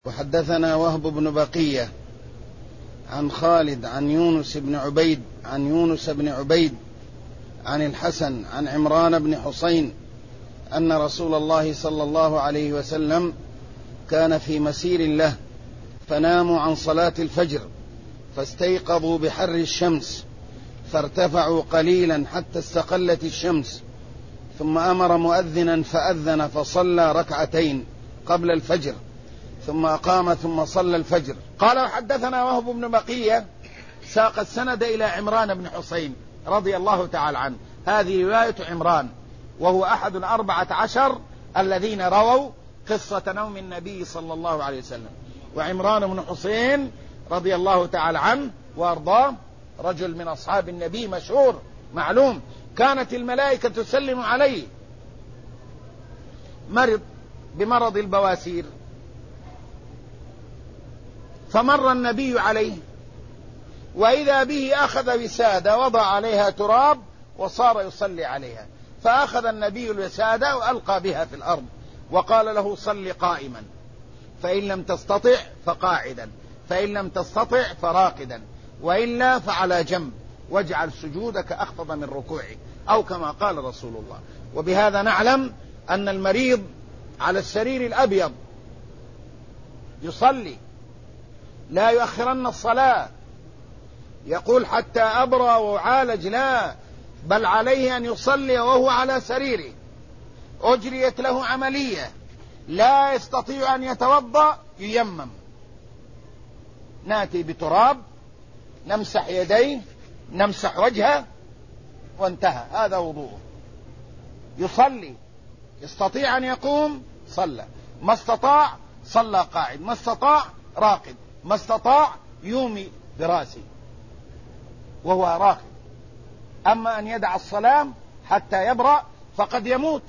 وحدثنا وهب بن بقية عن خالد عن يونس بن عبيد عن الحسن عن عمران بن حسين أن رسول الله صلى الله عليه وسلم كان في مسير له فناموا عن صلاة الفجر فاستيقظوا بحر الشمس فارتفعوا قليلا حتى استقلت الشمس، ثم أمر مؤذنا فأذن فصلى ركعتين قبل الفجر ثم أقام ثم صلى الفجر. قال حدثنا وهب بن بقية ساق السند إلى عمران بن حسين رضي الله تعالى عنه. هذه رواية عمران وهو أحد 14 الذين رووا قصة نوم النبي صلى الله عليه وسلم. وعمران بن حسين رضي الله تعالى عنه وأرضاه رجل من أصحاب النبي مشهور معلوم، كانت الملائكة تسلم عليه، مرض بمرض البواسير فمر النبي عليه وإذا به أخذ وسادة وضع عليها تراب وصار يصلي عليها، فأخذ النبي الوسادة وألقى بها في الأرض وقال له صل قائما، فإن لم تستطع فقاعدا، فإن لم تستطع فراقدا، وإلا فعلى جنب، واجعل سجودك أخفض من ركوعك، أو كما قال رسول الله. وبهذا نعلم أن المريض على السرير الأبيض يصلي، لا يؤخرن الصلاة يقول حتى أبرى وعالج، لا، بل عليه أن يصلي وهو على سريره، أجريت له عملية، لا يستطيع أن يتوضأ، ييمم، نأتي بتراب نمسح يديه نمسح وجهه وانتهى، هذا وضوءه. يصلي، يستطيع أن يقوم صلى، ما استطاع صلى قاعد، ما استطاع راقد، ما استطاع يومي براسه وهو راقد. أما أن يدع الصلاة حتى يبرأ فقد يموت،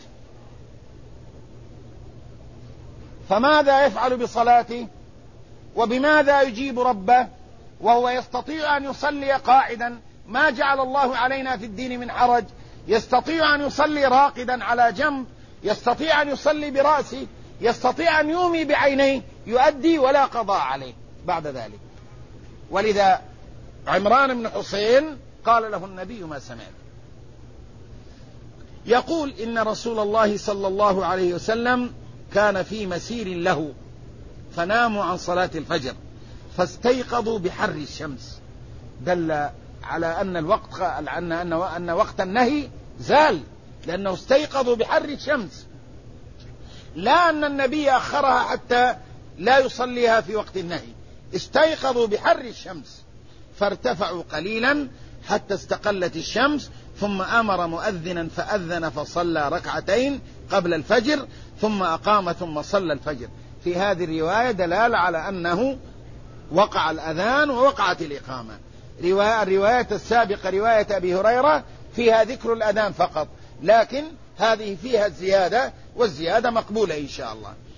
فماذا يفعل بصلاته وبماذا يجيب ربه وهو يستطيع أن يصلي قاعدا؟ ما جعل الله علينا في الدين من حرج، يستطيع أن يصلي راقدا على جنب، يستطيع أن يصلي برأسه، يستطيع أن يومي بعينيه، يؤدي ولا قضاء عليه بعد ذلك. ولذا عمران بن حسين قال له النبي ما سمعت، يقول إن رسول الله صلى الله عليه وسلم كان في مسير له فناموا عن صلاة الفجر فاستيقظوا بحر الشمس، دل على أن الوقت أن وقت النهي زال، لأنه استيقظوا بحر الشمس، لا أن النبي أخرها حتى لا يصليها في وقت النهي، استيقظوا بحر الشمس فارتفعوا قليلا حتى استقلت الشمس، ثم أمر مؤذنا فأذن فصلى ركعتين قبل الفجر ثم أقام ثم صلى الفجر. في هذه الرواية دلالة على أنه وقع الأذان ووقعت الإقامة. الرواية السابقة رواية أبي هريرة فيها ذكر الأذان فقط، لكن هذه فيها الزيادة، والزيادة مقبولة إن شاء الله.